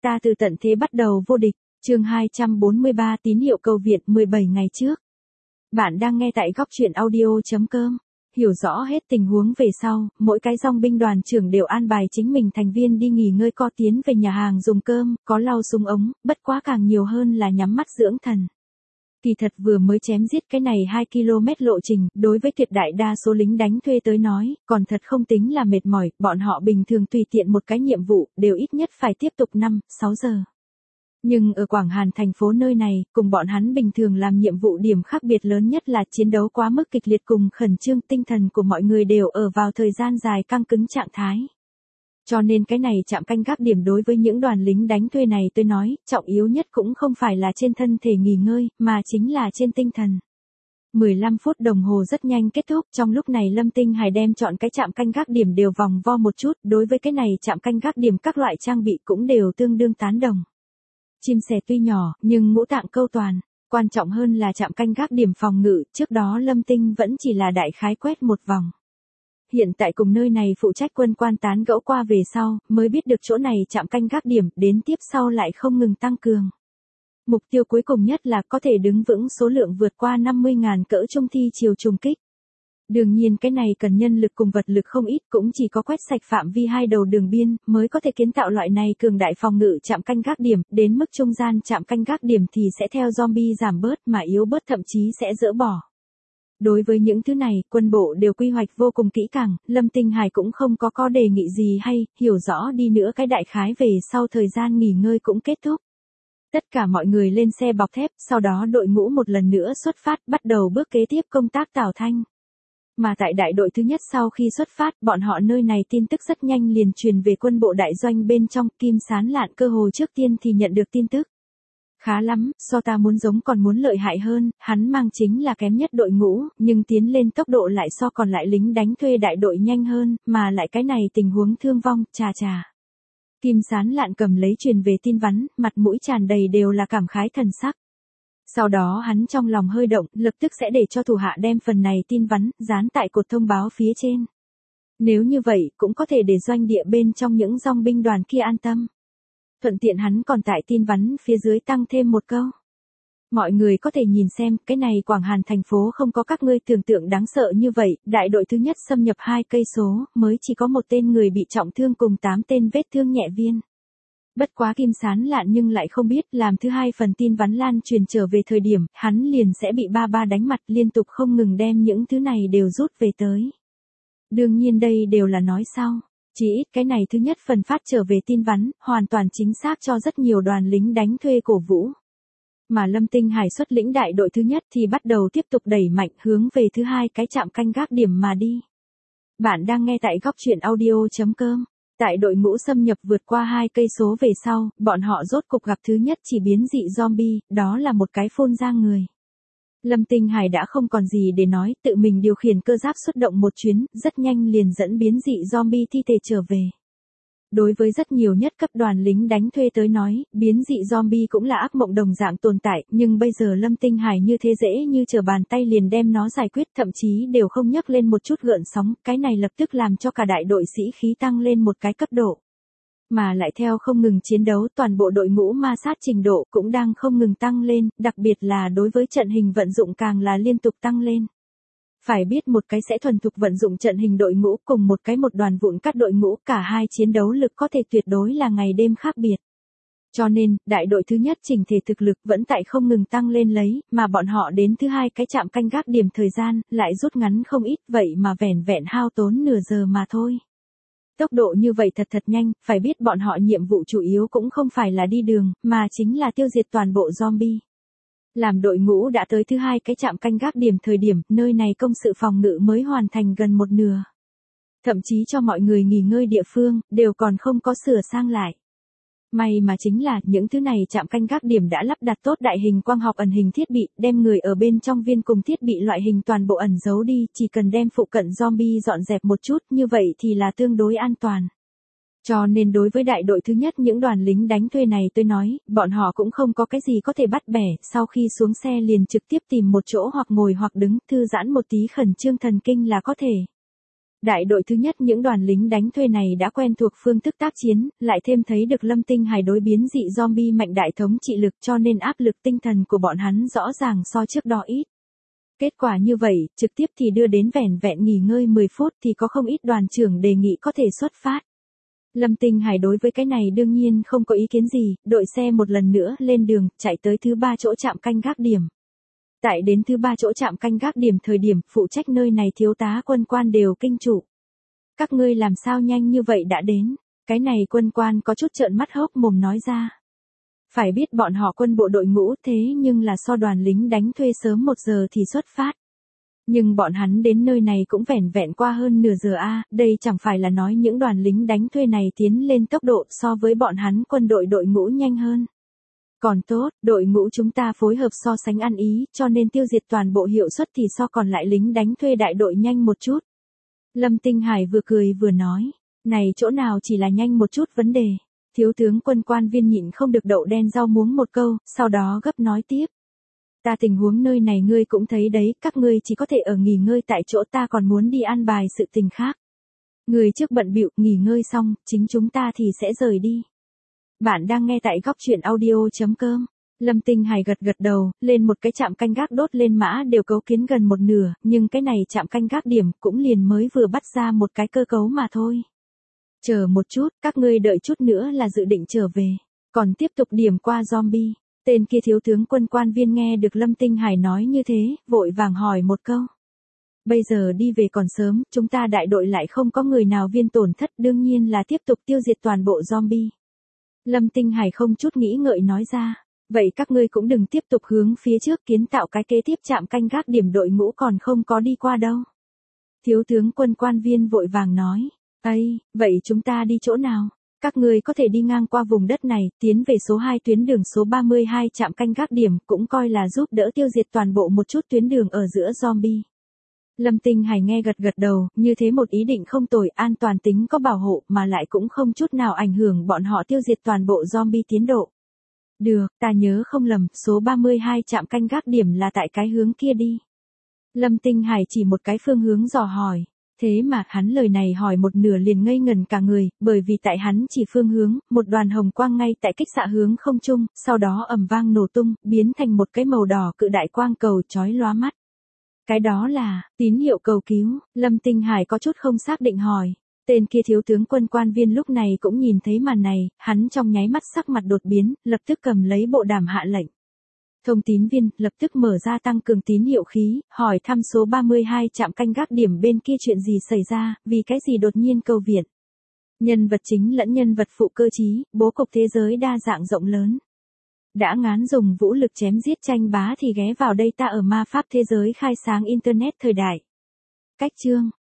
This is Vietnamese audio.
ta từ tận thế bắt đầu vô địch, chương 243 tín hiệu cầu viện 17 ngày trước. Bạn đang nghe tại góc truyện audio.com. Hiểu rõ hết tình huống về sau, mỗi cái dòng binh đoàn trưởng đều an bài chính mình thành viên đi nghỉ ngơi co tiến về nhà hàng dùng cơm, có lau súng ống, bất quá càng nhiều hơn là nhắm mắt dưỡng thần. Kỳ thật vừa mới chém giết cái này 2 km lộ trình, đối với tuyệt đại đa số lính đánh thuê tới nói, còn thật không tính là mệt mỏi, bọn họ bình thường tùy tiện một cái nhiệm vụ, đều ít nhất phải tiếp tục 5-6 giờ. Nhưng ở Quảng Hàn thành phố nơi này, cùng bọn hắn bình thường làm nhiệm vụ điểm khác biệt lớn nhất là chiến đấu quá mức kịch liệt cùng khẩn trương, tinh thần của mọi người đều ở vào thời gian dài căng cứng trạng thái. Cho nên cái này trạm canh gác điểm đối với những đoàn lính đánh thuê này tôi nói, trọng yếu nhất cũng không phải là trên thân thể nghỉ ngơi, mà chính là trên tinh thần. 15 phút đồng hồ rất nhanh kết thúc, trong lúc này Lâm Tinh Hải đem chọn cái trạm canh gác điểm đều vòng vo một chút, đối với cái này trạm canh gác điểm các loại trang bị cũng đều tương đương tán đồng. Chim sẻ tuy nhỏ, nhưng ngũ tạng câu toàn, quan trọng hơn là trạm canh gác điểm phòng ngự, trước đó Lâm Tinh vẫn chỉ là đại khái quét một vòng. Hiện tại cùng nơi này phụ trách quân quan tán gẫu qua về sau, mới biết được chỗ này trạm canh gác điểm, đến tiếp sau lại không ngừng tăng cường. Mục tiêu cuối cùng nhất là có thể đứng vững số lượng vượt qua 50.000 cỡ trung thi chiều trùng kích. Đương nhiên cái này cần nhân lực cùng vật lực không ít, cũng chỉ có quét sạch phạm vi hai đầu đường biên, mới có thể kiến tạo loại này cường đại phòng ngự trạm canh gác điểm, đến mức trung gian trạm canh gác điểm thì sẽ theo zombie giảm bớt mà yếu bớt thậm chí sẽ dỡ bỏ. Đối với những thứ này, quân bộ đều quy hoạch vô cùng kỹ càng, Lâm Tinh Hải cũng không có đề nghị gì hay, hiểu rõ đi nữa cái đại khái về sau thời gian nghỉ ngơi cũng kết thúc. Tất cả mọi người lên xe bọc thép, sau đó đội ngũ một lần nữa xuất phát, bắt đầu bước kế tiếp công tác tảo thanh. Mà tại đại đội thứ nhất sau khi xuất phát, bọn họ nơi này tin tức rất nhanh liền truyền về quân bộ đại doanh bên trong, Kim Sán Lạn cơ hồ trước tiên thì nhận được tin tức. Khá lắm, so ta muốn giống còn muốn lợi hại hơn, hắn mang chính là kém nhất đội ngũ, nhưng tiến lên tốc độ lại so còn lại lính đánh thuê đại đội nhanh hơn, mà lại cái này tình huống thương vong, chà. Kim Sán Lạn cầm lấy truyền về tin vắn, mặt mũi tràn đầy đều là cảm khái thần sắc. Sau đó hắn trong lòng hơi động, lập tức sẽ để cho thủ hạ đem phần này tin vắn, dán tại cột thông báo phía trên. Nếu như vậy, cũng có thể để doanh địa bên trong những dòng binh đoàn kia an tâm. Thuận tiện hắn còn tại tin vắn phía dưới tăng thêm một câu. Mọi người có thể nhìn xem, cái này Quảng Hàn thành phố không có các ngươi tưởng tượng đáng sợ như vậy, đại đội thứ nhất xâm nhập 2 cây số, mới chỉ có một tên người bị trọng thương cùng 8 tên vết thương nhẹ viên. Bất quá Kim Sán Lạn nhưng lại không biết, làm thứ hai phần tin vắn lan truyền trở về thời điểm, hắn liền sẽ bị ba đánh mặt, liên tục không ngừng đem những thứ này đều rút về tới. Đương nhiên đây đều là nói sau. Chỉ ít cái này thứ nhất phần phát trở về tin vắn, hoàn toàn chính xác cho rất nhiều đoàn lính đánh thuê cổ vũ. Mà Lâm Tinh Hải xuất lĩnh đại đội thứ nhất thì bắt đầu tiếp tục đẩy mạnh hướng về thứ hai cái trạm canh gác điểm mà đi. Bạn đang nghe tại góc truyện audio.com. Tại đội ngũ xâm nhập vượt qua 2 cây số về sau, bọn họ rốt cục gặp thứ nhất chỉ biến dị zombie, đó là một cái phun ra người. Lâm Tinh Hải đã không còn gì để nói, tự mình điều khiển cơ giáp xuất động một chuyến, rất nhanh liền dẫn biến dị zombie thi thể trở về. Đối với rất nhiều nhất cấp đoàn lính đánh thuê tới nói, biến dị zombie cũng là ác mộng đồng dạng tồn tại, nhưng bây giờ Lâm Tinh Hải như thế dễ như trở bàn tay liền đem nó giải quyết, thậm chí đều không nhấc lên một chút gợn sóng, cái này lập tức làm cho cả đại đội sĩ khí tăng lên một cái cấp độ. Mà lại theo không ngừng chiến đấu, toàn bộ đội ngũ ma sát trình độ cũng đang không ngừng tăng lên, đặc biệt là đối với trận hình vận dụng càng là liên tục tăng lên. Phải biết một cái sẽ thuần thục vận dụng trận hình đội ngũ cùng một đoàn vụn cắt đội ngũ, cả hai chiến đấu lực có thể tuyệt đối là ngày đêm khác biệt. Cho nên, đại đội thứ nhất chỉnh thể thực lực vẫn tại không ngừng tăng lên lấy, mà bọn họ đến thứ hai cái trạm canh gác điểm thời gian, lại rút ngắn không ít, vậy mà vẻn vẹn hao tốn nửa giờ mà thôi. Tốc độ như vậy thật nhanh, phải biết bọn họ nhiệm vụ chủ yếu cũng không phải là đi đường, mà chính là tiêu diệt toàn bộ zombie. Làm đội ngũ đã tới thứ hai cái trạm canh gác điểm thời điểm, nơi này công sự phòng ngự mới hoàn thành gần một nửa. Thậm chí cho mọi người nghỉ ngơi địa phương, đều còn không có sửa sang lại. May mà chính là, những thứ này trạm canh gác điểm đã lắp đặt tốt đại hình quang học ẩn hình thiết bị, đem người ở bên trong viên cùng thiết bị loại hình toàn bộ ẩn giấu đi, chỉ cần đem phụ cận zombie dọn dẹp một chút, như vậy thì là tương đối an toàn. Cho nên đối với đại đội thứ nhất những đoàn lính đánh thuê này tôi nói, bọn họ cũng không có cái gì có thể bắt bẻ, sau khi xuống xe liền trực tiếp tìm một chỗ hoặc ngồi hoặc đứng, thư giãn một tí khẩn trương thần kinh là có thể. Đại đội thứ nhất những đoàn lính đánh thuê này đã quen thuộc phương thức tác chiến, lại thêm thấy được Lâm Tinh Hải đối biến dị zombie mạnh đại thống trị lực cho nên áp lực tinh thần của bọn hắn rõ ràng so trước đó ít. Kết quả như vậy, trực tiếp thì đưa đến vẻn vẹn nghỉ ngơi 10 phút thì có không ít đoàn trưởng đề nghị có thể xuất phát. Lâm Tinh Hải đối với cái này đương nhiên không có ý kiến gì, đội xe một lần nữa lên đường, chạy tới thứ 3 chỗ trạm canh gác điểm. Tại đến thứ 3 chỗ trạm canh gác điểm thời điểm, phụ trách nơi này thiếu tá quân quan đều kinh trụ. Các ngươi làm sao nhanh như vậy đã đến, cái này quân quan có chút trợn mắt hốc mồm nói ra. Phải biết bọn họ quân bộ đội ngũ thế nhưng là so đoàn lính đánh thuê sớm 1 giờ thì xuất phát. Nhưng bọn hắn đến nơi này cũng vẻn vẹn qua hơn nửa giờ đây chẳng phải là nói những đoàn lính đánh thuê này tiến lên tốc độ so với bọn hắn quân đội đội ngũ nhanh hơn. Còn tốt, đội ngũ chúng ta phối hợp so sánh ăn ý, cho nên tiêu diệt toàn bộ hiệu suất thì so còn lại lính đánh thuê đại đội nhanh một chút. Lâm Tinh Hải vừa cười vừa nói, này chỗ nào chỉ là nhanh một chút vấn đề. Thiếu tướng quân quan viên nhịn không được đậu đen rau muống một câu, sau đó gấp nói tiếp. Ta tình huống nơi này ngươi cũng thấy đấy, các ngươi chỉ có thể ở nghỉ ngơi tại chỗ, ta còn muốn đi an bài sự tình khác. Người trước bận bịu nghỉ ngơi xong, chính chúng ta thì sẽ rời đi. Bạn đang nghe tại góc truyện audio.com. Lâm Tinh Hải gật gật đầu, lên một cái trạm canh gác đốt lên mã đều cấu kiến gần một nửa, nhưng cái này trạm canh gác điểm cũng liền mới vừa bắt ra một cái cơ cấu mà thôi. Chờ một chút, các ngươi đợi chút nữa là dự định trở về, còn tiếp tục điểm qua zombie. Tên kia thiếu tướng quân quan viên nghe được Lâm Tinh Hải nói như thế, vội vàng hỏi một câu. Bây giờ đi về còn sớm, chúng ta đại đội lại không có người nào viên tổn thất, đương nhiên là tiếp tục tiêu diệt toàn bộ zombie. Lâm Tinh Hải không chút nghĩ ngợi nói ra, vậy các ngươi cũng đừng tiếp tục hướng phía trước kiến tạo cái kế tiếp trạm canh gác điểm, đội ngũ còn không có đi qua đâu. Thiếu tướng quân quan viên vội vàng nói, vậy chúng ta đi chỗ nào? Các ngươi có thể đi ngang qua vùng đất này, tiến về số 2 tuyến đường số 32 trạm canh gác điểm, cũng coi là giúp đỡ tiêu diệt toàn bộ một chút tuyến đường ở giữa zombie. Lâm Tinh Hải nghe gật gật đầu, như thế một ý định không tồi, an toàn tính có bảo hộ mà lại cũng không chút nào ảnh hưởng bọn họ tiêu diệt toàn bộ zombie tiến độ. Được, ta nhớ không lầm, số 32 trạm canh gác điểm là tại cái hướng kia đi. Lâm Tinh Hải chỉ một cái phương hướng dò hỏi. Thế mà, hắn lời này hỏi một nửa liền ngây ngần cả người, bởi vì tại hắn chỉ phương hướng, một đoàn hồng quang ngay tại kích xạ hướng không trung, sau đó ầm vang nổ tung, biến thành một cái màu đỏ cự đại quang cầu chói lóa mắt. Cái đó là, tín hiệu cầu cứu, Lâm Tinh Hải có chút không xác định hỏi. Tên kia thiếu tướng quân quan viên lúc này cũng nhìn thấy màn này, hắn trong nháy mắt sắc mặt đột biến, lập tức cầm lấy bộ đàm hạ lệnh. Thông tín viên, lập tức mở ra tăng cường tín hiệu khí, hỏi thăm số 32 trạm canh gác điểm bên kia chuyện gì xảy ra, vì cái gì đột nhiên cầu viện. Nhân vật chính lẫn nhân vật phụ cơ trí, bố cục thế giới đa dạng rộng lớn. Đã ngán dùng vũ lực chém giết tranh bá thì ghé vào đây, ta ở ma pháp thế giới khai sáng Internet thời đại. Cách chương,